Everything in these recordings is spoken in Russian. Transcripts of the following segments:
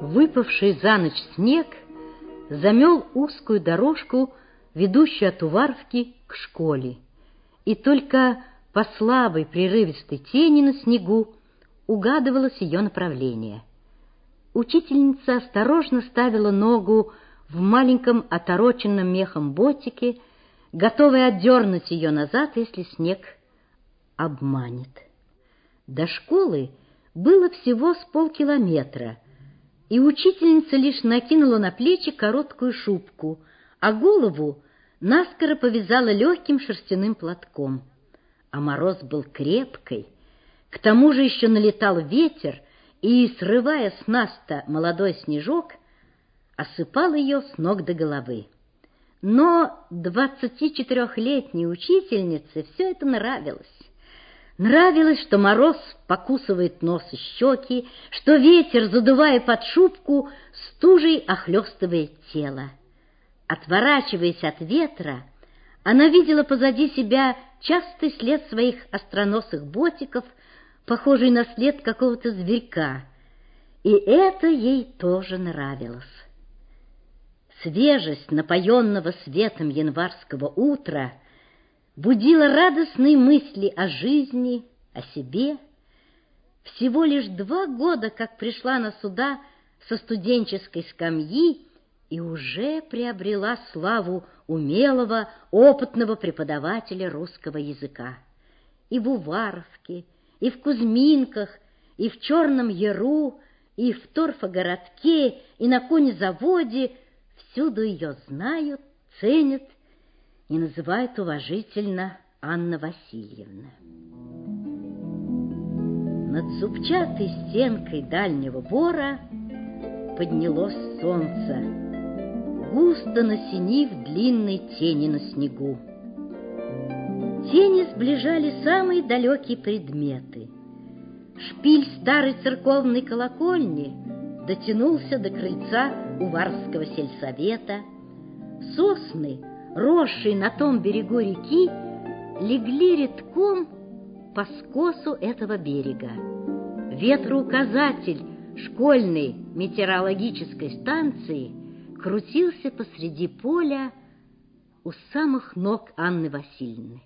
Выпавший за ночь снег замел узкую дорожку, ведущую от Уваровки к школе, и только по слабой прерывистой тени на снегу угадывалось ее направление. Учительница осторожно ставила ногу в маленьком отороченном мехом ботике, готовая отдернуть ее назад, если снег обманет. До школы было всего с полкилометра, и учительница лишь накинула на плечи короткую шубку, а голову наскоро повязала легким шерстяным платком. А мороз был крепкий, к тому же еще налетал ветер, и, срывая с наста молодой снежок, осыпал ее с ног до головы. Но 24-летней учительнице все это нравилось. Нравилось, что мороз покусывает нос и щеки, что ветер, задувая под шубку, стужей охлестывает тело. Отворачиваясь от ветра, она видела позади себя частый след своих остроносых ботиков, похожий на след какого-то зверька, и это ей тоже нравилось. Свежесть напоенного светом январского утра будила радостные мысли о жизни, о себе. Всего лишь 2 года, как пришла она сюда со студенческой скамьи, и уже приобрела славу умелого, опытного преподавателя русского языка. И в Уваровке, и в Кузьминках, и в Черном Яру, и в торфогородке, и на конезаводе всюду ее знают, ценят и называют уважительно Анна Васильевна. Над зубчатой стенкой дальнего бора поднялось солнце, густо насенив длинной тени на снегу. Тени сближали самые далекие предметы. Шпиль старой церковной колокольни дотянулся до крыльца Уваровского сельсовета. Сосны, росшие на том берегу реки, легли редком по скосу этого берега. Ветроуказатель школьной метеорологической станции крутился посреди поля у самых ног Анны Васильевны.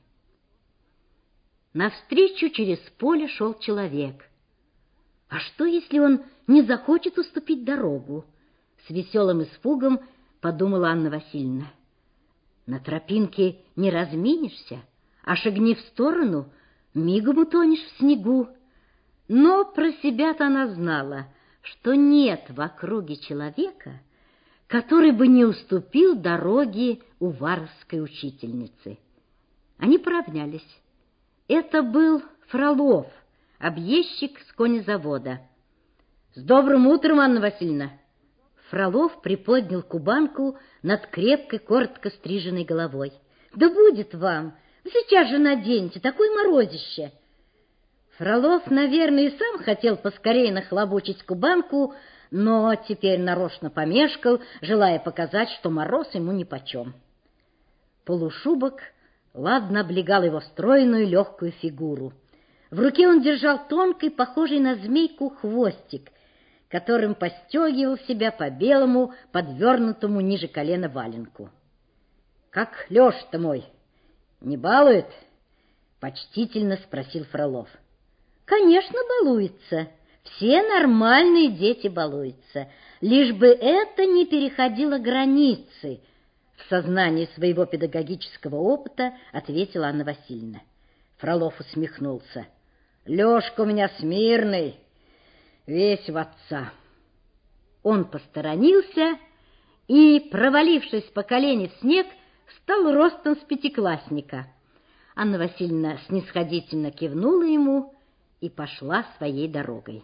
Навстречу через поле шел человек. А что, если он не захочет уступить дорогу? С веселым испугом подумала Анна Васильевна. На тропинке не разминешься, а шагни в сторону, мигом утонешь в снегу. Но про себя-то она знала, что нет в округе человека, который бы не уступил дороги уваровской учительнице. Они поравнялись. Это был Фролов, объездчик с конезавода. — С добрым утром, Анна Васильевна! Фролов приподнял кубанку над крепкой, коротко стриженной головой. — Да будет вам! Сейчас же наденьте, такое морозище! Фролов, наверное, и сам хотел поскорее нахлобучить кубанку, но теперь нарочно помешкал, желая показать, что мороз ему нипочем. Полушубок ладно облегал его стройную легкую фигуру. В руке он держал тонкий, похожий на змейку, хвостик, которым постегивал себя по белому, подвернутому ниже колена валенку. — Как Леша-то мой, не балует? — почтительно спросил Фролов. — Конечно, балуется. Все нормальные дети балуются, лишь бы это не переходило границы. В сознании своего педагогического опыта ответила Анна Васильевна. Фролов усмехнулся. — Лешка у меня смирный, весь в отца. Он посторонился и, провалившись по колени в снег, стал ростом с пятиклассника. Анна Васильевна снисходительно кивнула ему и пошла своей дорогой.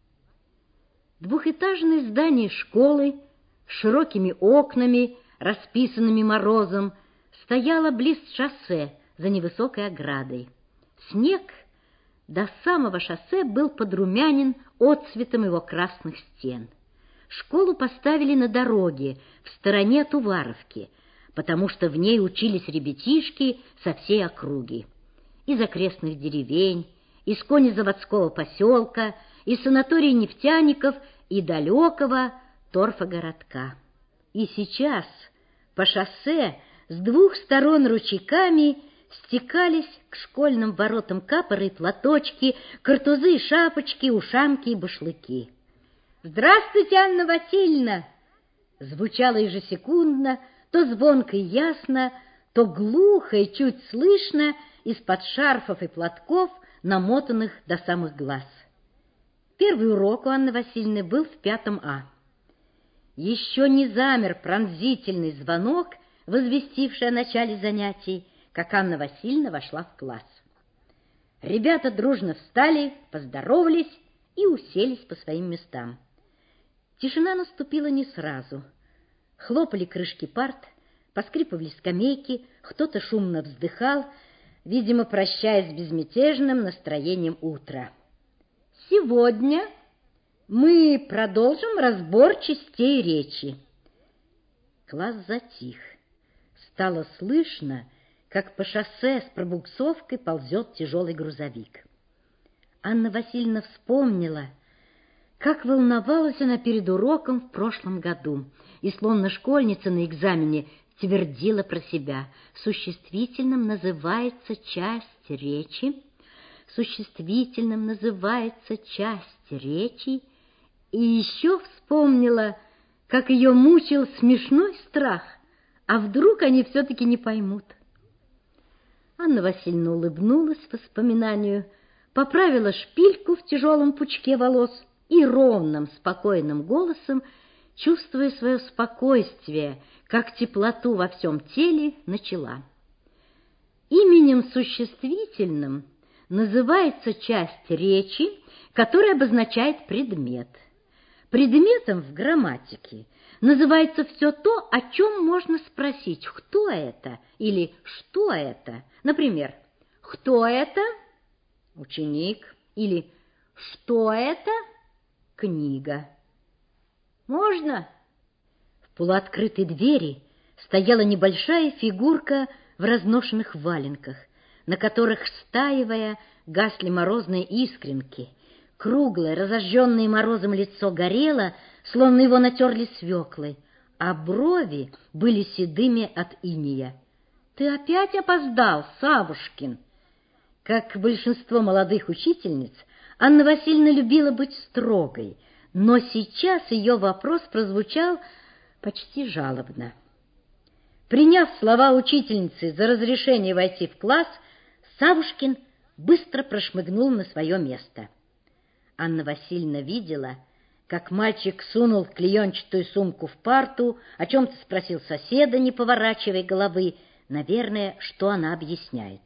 Двухэтажное здание школы с широкими окнами, расписанными морозом, стояло близ шоссе за невысокой оградой. Снег до самого шоссе был подрумянен отцветом его красных стен. Школу поставили на дороге, в стороне от Уваровки, потому что в ней учились ребятишки со всей округи. Из окрестных деревень, из конезаводского поселка, и санаторий нефтяников, и далекого торфогородка. И сейчас по шоссе с двух сторон ручейками стекались к школьным воротам капоры и платочки, картузы и шапочки, ушанки и башлыки. «Здравствуйте, Анна Васильевна!» Звучало ежесекундно, то звонко и ясно, то глухо и чуть слышно из-под шарфов и платков, намотанных до самых глаз. Первый урок у Анны Васильевны был в 5 А. Еще не замер пронзительный звонок, возвестивший о начале занятий, как Анна Васильевна вошла в класс. Ребята дружно встали, поздоровались и уселись по своим местам. Тишина наступила не сразу. Хлопали крышки парт, поскрипывали скамейки, кто-то шумно вздыхал, видимо, прощаясь с безмятежным настроением утра. Сегодня мы продолжим разбор частей речи. Класс затих. Стало слышно, как по шоссе с пробуксовкой ползет тяжелый грузовик. Анна Васильевна вспомнила, как волновалась она перед уроком в прошлом году, и словно школьница на экзамене твердила про себя: существительным называется часть речи, существительным называется часть речи, и еще вспомнила, как ее мучил смешной страх, а вдруг они все-таки не поймут. Анна Васильевна улыбнулась воспоминанию, поправила шпильку в тяжелом пучке волос и ровным, спокойным голосом, чувствуя свое спокойствие, как теплоту во всем теле, начала. Именем существительным называется часть речи, которая обозначает предмет. Предметом в грамматике называется все то, о чем можно спросить: кто это или что это. Например, кто это? Ученик. Или что это? Книга. Можно? В полуоткрытой двери стояла небольшая фигурка в разношенных валенках, на которых, стаивая, гасли морозные искринки. Круглое, разожженное морозом лицо горело, словно его натерли свеклой, а брови были седыми от инея. «Ты опять опоздал, Савушкин!» Как большинство молодых учительниц, Анна Васильевна любила быть строгой, но сейчас ее вопрос прозвучал почти жалобно. Приняв слова учительницы за разрешение войти в класс, Савушкин быстро прошмыгнул на свое место. Анна Васильевна видела, как мальчик сунул клеенчатую сумку в парту, о чем-то спросил соседа, не поворачивая головы, наверное, что она объясняет.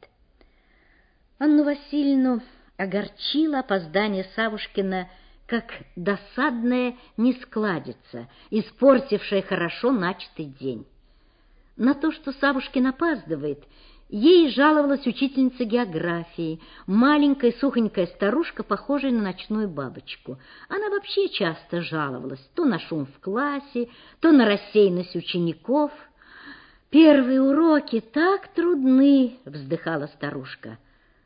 Анну Васильевну огорчило опоздание Савушкина как досадная нескладица, испортившая хорошо начатый день. На то, что Савушкин опаздывает, ей жаловалась учительница географии, маленькая сухонькая старушка, похожая на ночную бабочку. Она вообще часто жаловалась то на шум в классе, то на рассеянность учеников. «Первые уроки так трудны», — вздыхала старушка.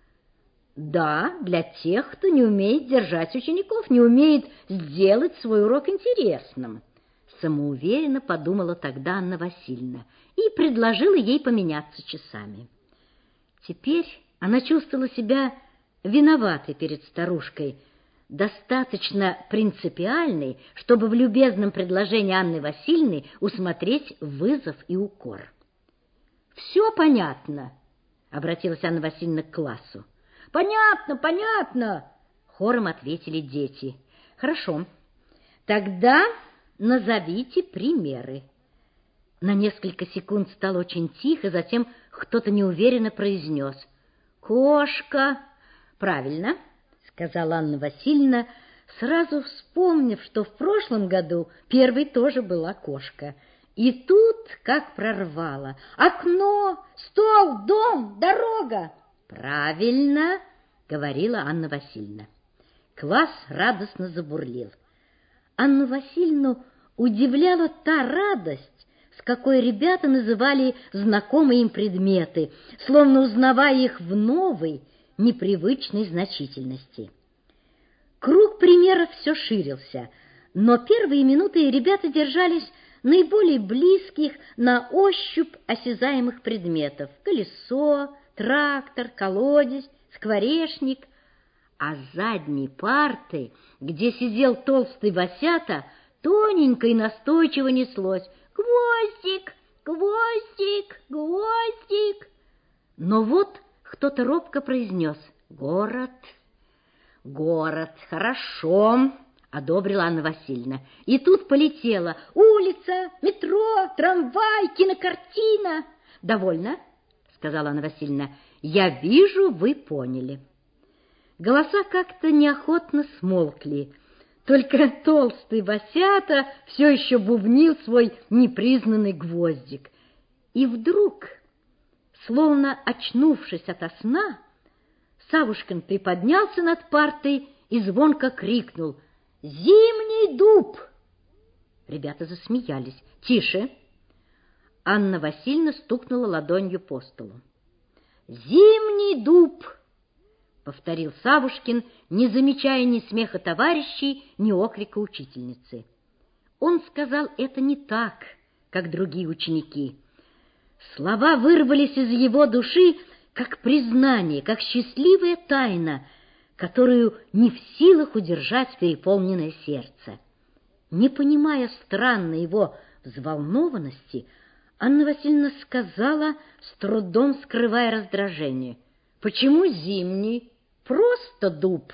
«Да, для тех, кто не умеет держать учеников, не умеет сделать свой урок интересным», — самоуверенно подумала тогда Анна Васильевна и предложила ей поменяться часами. Теперь она чувствовала себя виноватой перед старушкой, достаточно принципиальной, чтобы в любезном предложении Анны Васильевны усмотреть вызов и укор. «Все понятно», — обратилась Анна Васильевна к классу. «Понятно, понятно», — хором ответили дети. «Хорошо, тогда назовите примеры». На несколько секунд стало очень тихо, затем кто-то неуверенно произнес: «Кошка». «Правильно», — сказала Анна Васильевна, сразу вспомнив, что в прошлом году первой тоже была кошка. И тут как прорвало: «Окно, стол, дом, дорога». «Правильно», — говорила Анна Васильевна. Класс радостно забурлил. Анну Васильевну удивляла та радость, с какой ребята называли знакомые им предметы, словно узнавая их в новой, непривычной значительности. Круг примеров все ширился, но первые минуты ребята держались наиболее близких на ощупь осязаемых предметов: колесо, трактор, колодец, скворечник. А с задней парты, где сидел толстый Васята, тоненько и настойчиво неслось: «Гвоздик, гвоздик, гвоздик!» Но вот кто-то робко произнес: «Город». «Город, хорошо», — одобрила Анна Васильевна. И тут полетела: «Улица, метро, трамвай, кинокартина». «Довольно», — сказала Анна Васильевна. «Я вижу, вы поняли». Голоса как-то неохотно смолкли. Только толстый Васята все еще бубнил свой непризнанный гвоздик. И вдруг, словно очнувшись ото сна, Савушкин приподнялся над партой и звонко крикнул: «Зимний дуб!» Ребята засмеялись. «Тише!» Анна Васильевна стукнула ладонью по столу. «Зимний дуб!» — повторил Савушкин, не замечая ни смеха товарищей, ни окрика учительницы. Он сказал это не так, как другие ученики. Слова вырвались из его души, как признание, как счастливая тайна, которую не в силах удержать переполненное сердце. Не понимая странной его взволнованности, Анна Васильевна сказала, с трудом скрывая раздражение: «Почему зимний? Просто дуб».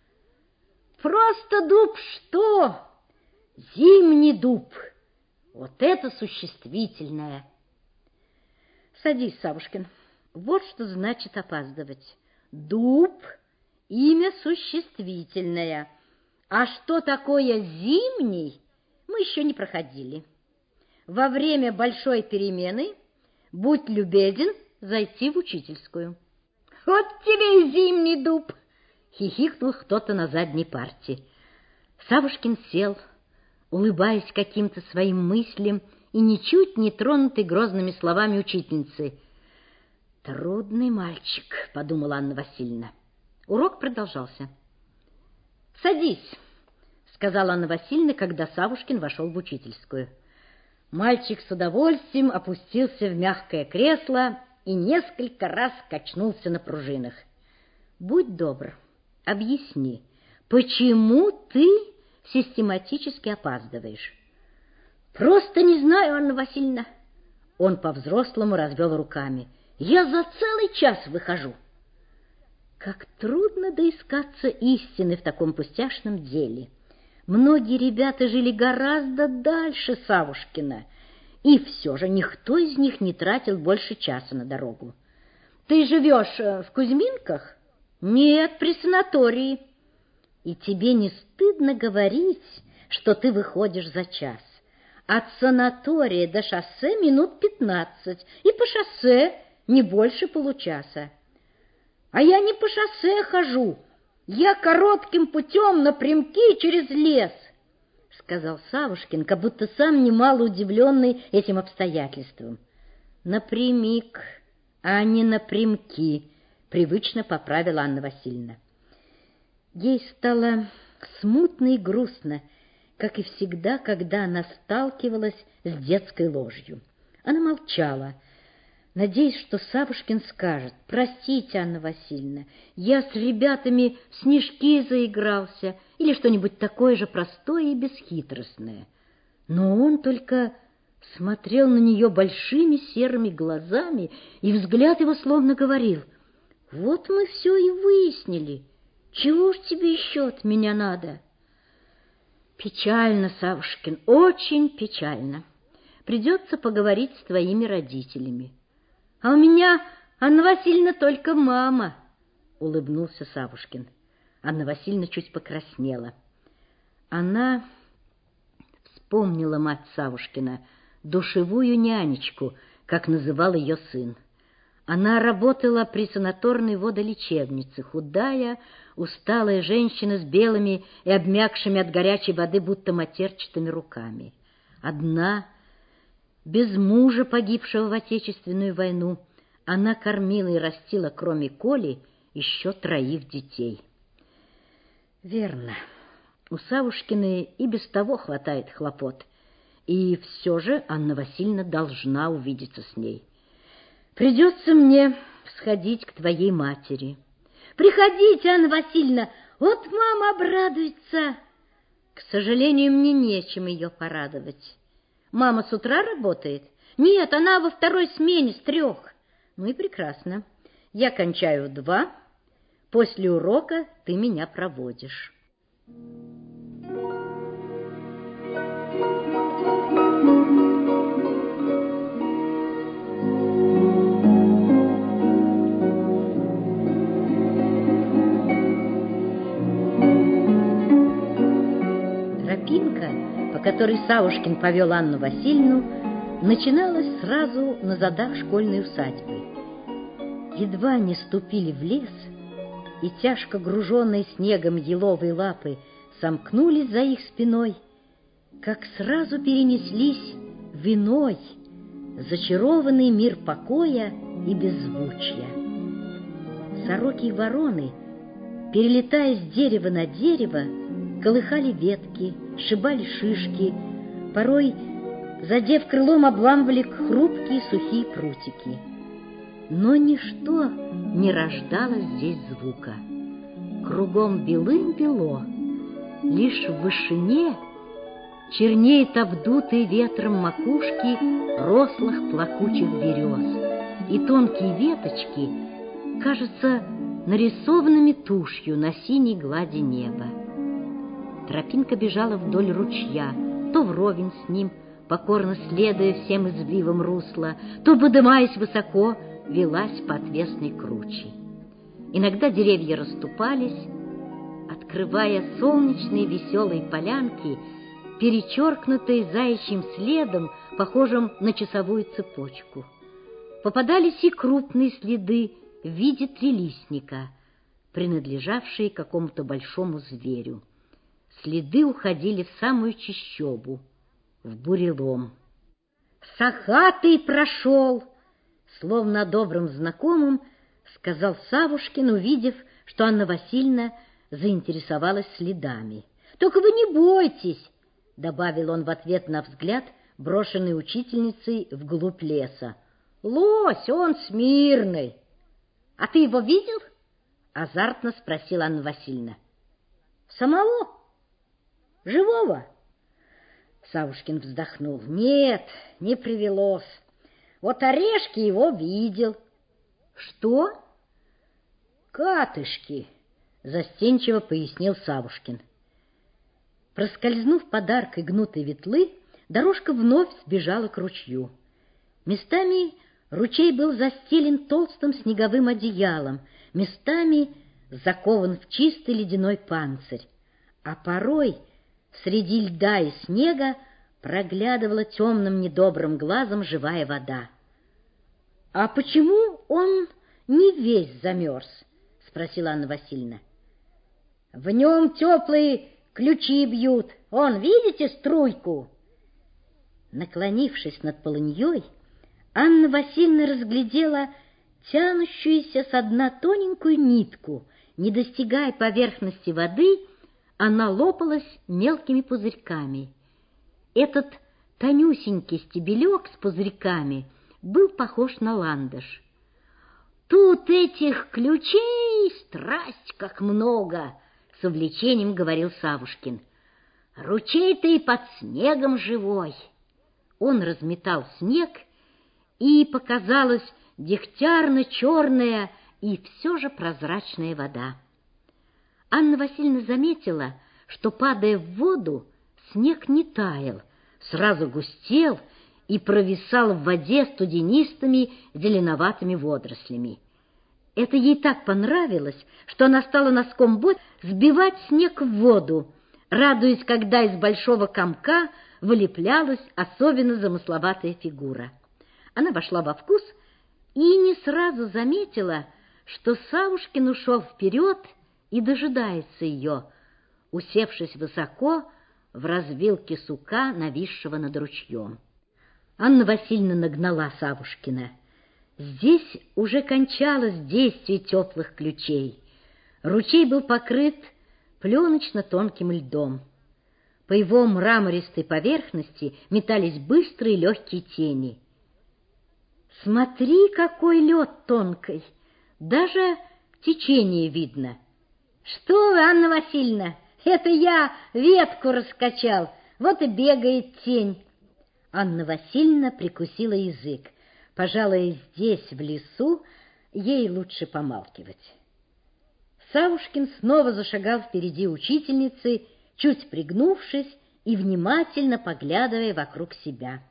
«Просто дуб что? Зимний дуб. Вот это существительное». «Садись, Савушкин. Вот что значит опаздывать. Дуб — имя существительное. А что такое зимний, мы еще не проходили. Во время большой перемены будь любезен зайти в учительскую». «Вот тебе и зимний дуб!» — хихикнул кто-то на задней парте. Савушкин сел, улыбаясь каким-то своим мыслям и ничуть не тронутый грозными словами учительницы. «Трудный мальчик», — подумала Анна Васильевна. Урок продолжался. «Садись», — сказала Анна Васильевна, когда Савушкин вошел в учительскую. Мальчик с удовольствием опустился в мягкое кресло и несколько раз качнулся на пружинах. «Будь добр, объясни, почему ты систематически опаздываешь?» «Просто не знаю, Анна Васильевна». Он по-взрослому развел руками. «Я за целый час выхожу». Как трудно доискаться истины в таком пустяшном деле. Многие ребята жили гораздо дальше Савушкина, и все же никто из них не тратил больше часа на дорогу. «Ты живешь в Кузьминках?» «Нет, при санатории». «И тебе не стыдно говорить, что ты выходишь за час? От санатория до шоссе минут 15, и по шоссе не больше получаса». «А я не по шоссе хожу, я коротким путем напрямки через лес», — сказал Савушкин, как будто сам немало удивленный этим обстоятельством. «Напрямик, а не напрямки», — привычно поправила Анна Васильевна. Ей стало смутно и грустно, как и всегда, когда она сталкивалась с детской ложью. Она молчала, надеясь, что Савушкин скажет: «Простите, Анна Васильевна, я с ребятами в снежки заигрался», или что-нибудь такое же простое и бесхитростное. Но он только смотрел на нее большими серыми глазами, и взгляд его словно говорил: «Вот мы все и выяснили. Чего ж тебе еще от меня надо?» «Печально, Савушкин, очень печально. Придется поговорить с твоими родителями». «А у меня, Анна Васильевна, только мама», — улыбнулся Савушкин. Анна Васильевна чуть покраснела. Она вспомнила мать Савушкина, душевую нянечку, как называл ее сын. Она работала при санаторной водолечебнице, худая, усталая женщина с белыми и обмякшими от горячей воды будто матерчатыми руками. Одна, без мужа, погибшего в Отечественную войну, она кормила и растила, кроме Коли, еще 3 детей. Верно, у Савушкиной и без того хватает хлопот. И все же Анна Васильевна должна увидеться с ней. Придется мне сходить к твоей матери. Приходите, Анна Васильевна, вот мама обрадуется. К сожалению, мне нечем ее порадовать. Мама с утра работает? Нет, она во второй смене с 3. Ну и прекрасно. Я кончаю в 2. После урока ты меня проводишь. Тропинка, по которой Савушкин повел Анну Васильевну, начиналась сразу на задах школьной усадьбы. Едва не ступили в лес, и тяжко груженные снегом еловые лапы сомкнулись за их спиной, как сразу перенеслись в иной, зачарованный мир покоя и беззвучья. Сороки и вороны, перелетая с дерева на дерево, колыхали ветки, сшибали шишки, порой, задев крылом, обламывали хрупкие сухие прутики. Но ничто не рождало здесь звука. Кругом белым-бело, лишь в вышине чернеют обдутые ветром макушки рослых плакучих берез, и тонкие веточки кажутся нарисованными тушью на синей глади неба. Тропинка бежала вдоль ручья, то вровень с ним, покорно следуя всем извивам русла, то, подымаясь высоко, велась по отвесной круче. Иногда деревья расступались, открывая солнечные веселые полянки, перечеркнутые заячьим следом, похожим на часовую цепочку. Попадались и крупные следы в виде трилистника, принадлежавшие какому-то большому зверю. Следы уходили в самую чащобу, в бурелом. «Сахатый прошел!» Словно добрым знакомым, сказал Савушкин, увидев, что Анна Васильевна заинтересовалась следами. «Только вы не бойтесь!» — добавил он в ответ на взгляд, брошенный учительницей вглубь леса. «Лось, он смирный!» «А ты его видел?» — азартно спросила Анна Васильевна. «Самого? Живого?» Савушкин вздохнул. «Нет, не привелось. Вот Орешки его видел». «Что?» «Катышки», — застенчиво пояснил Савушкин. Проскользнув подаркой гнутой ветлы, дорожка вновь сбежала к ручью. Местами ручей был застелен толстым снеговым одеялом, местами закован в чистый ледяной панцирь, а порой среди льда и снега проглядывала темным недобрым глазом живая вода. — А почему он не весь замерз? — спросила Анна Васильевна. — В нем теплые ключи бьют. Вон, видите струйку? Наклонившись над полыньей, Анна Васильевна разглядела тянущуюся со дна тоненькую нитку. Не достигая поверхности воды, она лопалась мелкими пузырьками. Этот тонюсенький стебелек с пузырьками был похож на ландыш. «Тут этих ключей страсть как много!» — с увлечением говорил Савушкин. «Ручей-то и под снегом живой!» Он разметал снег, и показалась дегтярно-черная и все же прозрачная вода. Анна Васильевна заметила, что, падая в воду, снег не таял, сразу густел и провисал в воде студенистыми зеленоватыми водорослями. Это ей так понравилось, что она стала носком ботинка сбивать снег в воду, радуясь, когда из большого комка вылеплялась особенно замысловатая фигура. Она вошла во вкус и не сразу заметила, что Савушкин ушел вперед и дожидается ее, усевшись высоко в развилке сука, нависшего над ручьем. Анна Васильевна нагнала Савушкина. Здесь уже кончалось действие теплых ключей. Ручей был покрыт пленочно-тонким льдом. По его мрамористой поверхности метались быстрые легкие тени. «Смотри, какой лед тонкий! Даже течение видно!» «Что вы, Анна Васильевна, это я ветку раскачал, вот и бегает тень!» Анна Васильевна прикусила язык. Пожалуй, здесь, в лесу, ей лучше помалкивать. Савушкин снова зашагал впереди учительницы, чуть пригнувшись и внимательно поглядывая вокруг себя.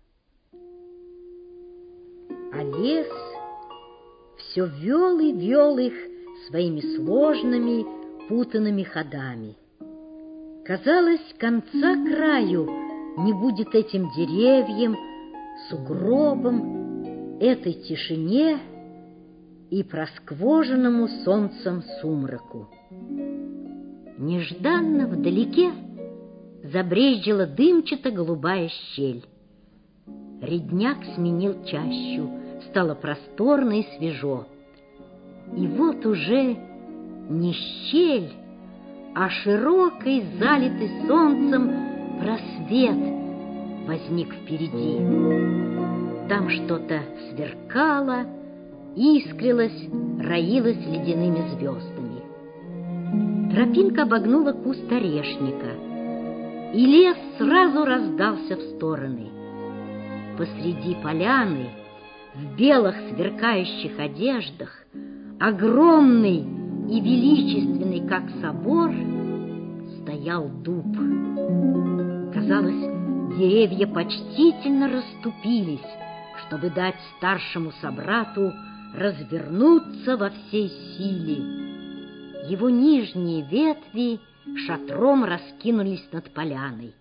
А лес все вел и вел их своими сложными, путанными ходами. Казалось, конца краю не будет этим деревьям, сугробам, этой тишине и просквоженному солнцем сумраку. Нежданно вдалеке забрезжила дымчато-голубая щель. Рядняк сменил чащу, стало просторно и свежо. И вот уже не щель, а широкий, залитый солнцем просвет возник впереди. Там что-то сверкало, искрилось, роилось ледяными звездами. Тропинка обогнула куст орешника, и лес сразу раздался в стороны. Посреди поляны, в белых сверкающих одеждах, огромный и величественный, как собор, стоял дуб. Казалось, деревья почтительно расступились, чтобы дать старшему собрату развернуться во всей силе. Его нижние ветви шатром раскинулись над поляной.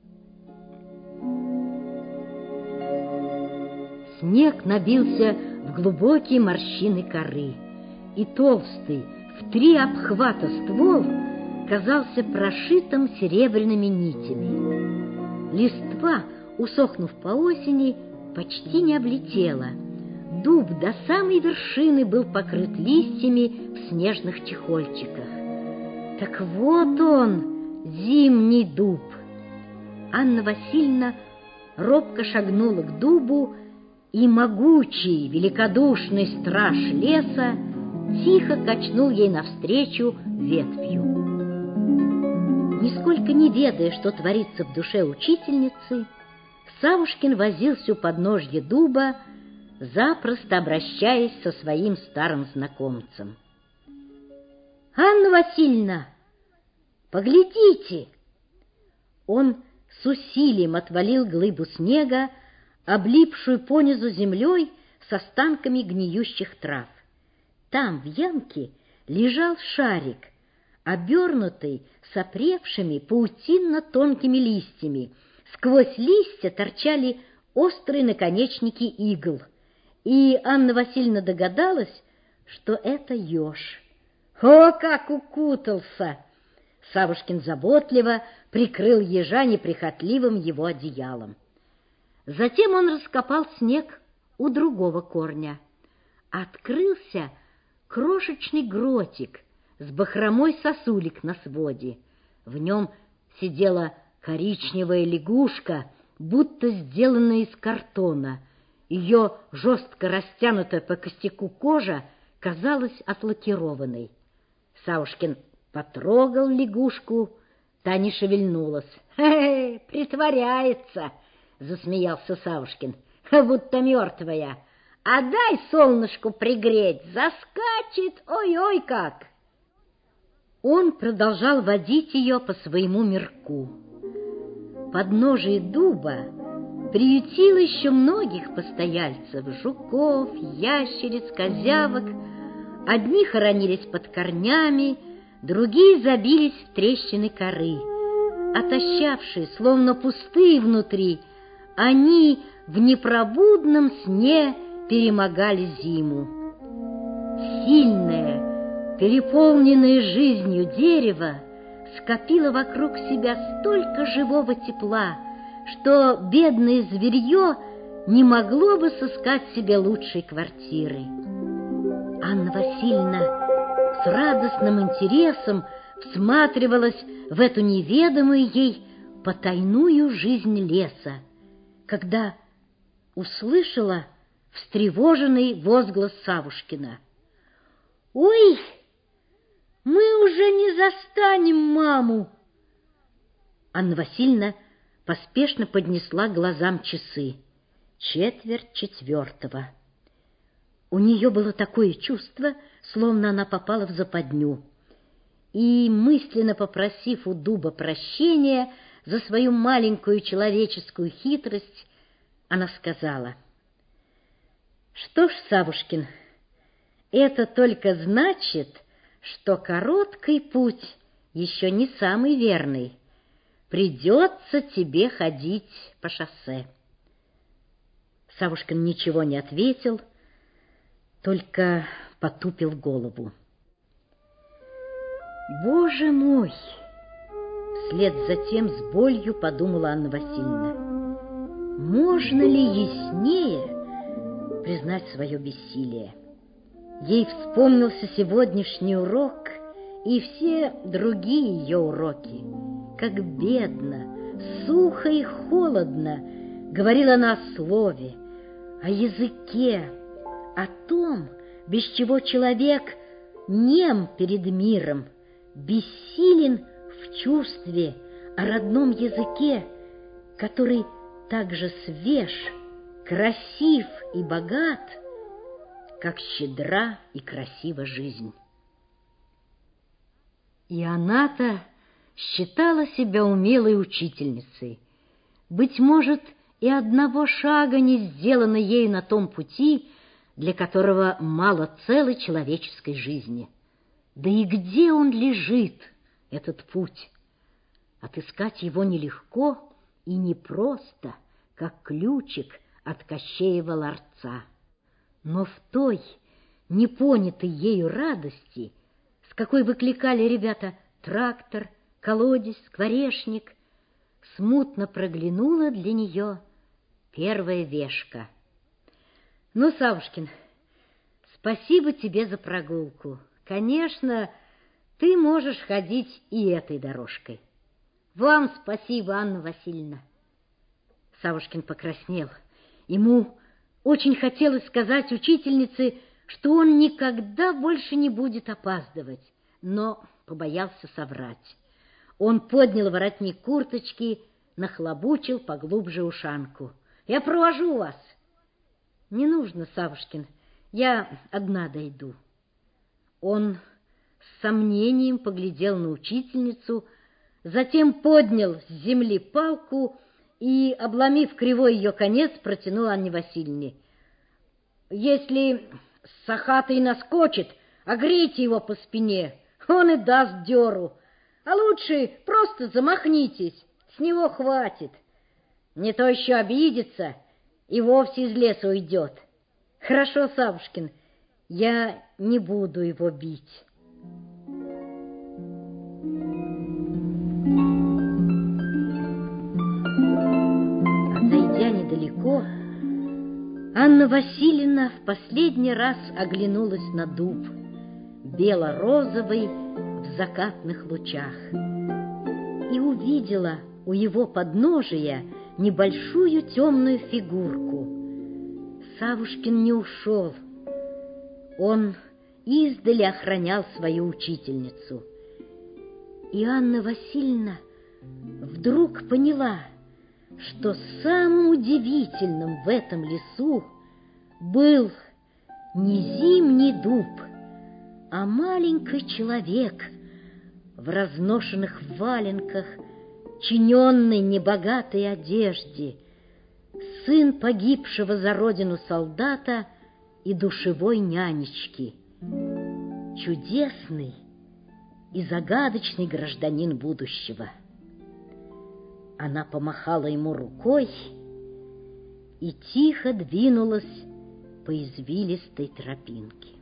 Снег набился в глубокие морщины коры, и толстый, в 3 обхвата ствол казался прошитым серебряными нитями. Листва, усохнув по осени, почти не облетела. Дуб до самой вершины был покрыт листьями в снежных чехольчиках. Так вот он, зимний дуб. Анна Васильевна робко шагнула к дубу, и могучий, великодушный страж леса тихо качнул ей навстречу ветвью. Нисколько не ведая, что творится в душе учительницы, Савушкин возился у подножья дуба, запросто обращаясь со своим старым знакомцем. «Анна Васильевна, поглядите!» Он с усилием отвалил глыбу снега, облипшую понизу землей с останками гниющих трав. Там, в ямке, лежал шарик, обернутый сопревшими паутинно-тонкими листьями. Сквозь листья торчали острые наконечники игл, и Анна Васильевна догадалась, что это еж. «О, как укутался!» Савушкин заботливо прикрыл ежа неприхотливым его одеялом. Затем он раскопал снег у другого корня. Открылся крошечный гротик с бахромой сосулек на своде. В нем сидела коричневая лягушка, будто сделанная из картона. Ее жестко растянутая по костяку кожа казалась отлакированной. Савушкин потрогал лягушку, та не шевельнулась. «Хе-хе, притворяется!» — засмеялся Савушкин. «Будто мертвая. А дай солнышку пригреть, заскачет, ой-ой как!» Он продолжал водить ее по своему мирку. Подножие дуба приютило еще многих постояльцев: жуков, ящериц, козявок. Одни хоронились под корнями, другие забились в трещины коры. Отощавшие, словно пустые внутри, они в непробудном сне перемогали зиму. Сильное, переполненное жизнью дерево скопило вокруг себя столько живого тепла, что бедное зверье не могло бы сыскать себе лучшей квартиры. Анна Васильевна с радостным интересом всматривалась в эту неведомую ей потайную жизнь леса, когда услышала встревоженный возглас Савушкина. «Ой, мы уже не застанем маму!» Анна Васильевна поспешно поднесла к глазам часы. 3:45. У нее было такое чувство, словно она попала в западню. И, мысленно попросив у дуба прощения за свою маленькую человеческую хитрость, она сказала: «Что ж, Савушкин, это только значит, что короткий путь еще не самый верный. Придется тебе ходить по шоссе». Савушкин ничего не ответил, только потупил голову. «Боже мой!» Вслед за тем с болью подумала Анна Васильевна. «Можно ли яснее признать свое бессилие?» Ей вспомнился сегодняшний урок и все другие ее уроки. Как бедно, сухо и холодно говорила она о слове, о языке, о том, без чего человек нем перед миром, бессилен в чувстве о родном языке, который так же свеж, красив и богат, как щедра и красива жизнь. И она-то считала себя умелой учительницей. Быть может, и одного шага не сделано ею на том пути, для которого мало целой человеческой жизни. Да и где он лежит, этот путь? Отыскать его нелегко и непросто, как ключик от Кощеева ларца. Но в той непонятой ею радости, с какой выкликали ребята трактор, колодец, скворечник, смутно проглянула для нее первая вешка. «Ну, Савушкин, спасибо тебе за прогулку. Конечно, ты можешь ходить и этой дорожкой. Вам спасибо, Анна Васильевна». Савушкин покраснел. Ему очень хотелось сказать учительнице, что он никогда больше не будет опаздывать, но побоялся соврать. Он поднял воротник курточки, нахлобучил поглубже ушанку. «Я провожу вас». «Не нужно, Савушкин, я одна дойду». Он с сомнением поглядел на учительницу, затем поднял с земли палку и, обломив кривой ее конец, протянул Анне Васильевне. «Если сахатый наскочит, огрейте его по спине, он и даст дёру, а лучше просто замахнитесь, с него хватит. Не то еще обидится и вовсе из леса уйдет. Хорошо, Савушкин, я не буду его бить». Отойдя недалеко, Анна Васильевна в последний раз оглянулась на дуб, бело-розовый в закатных лучах, и увидела у его подножия небольшую темную фигурку. Савушкин не ушел. Он издали охранял свою учительницу. И Анна Васильевна вдруг поняла, что самым удивительным в этом лесу был не зимний дуб, а маленький человек в разношенных валенках, чиненной небогатой одежде, сын погибшего за родину солдата и душевой нянечки, чудесный и загадочный гражданин будущего. Она помахала ему рукой и тихо двинулась по извилистой тропинке.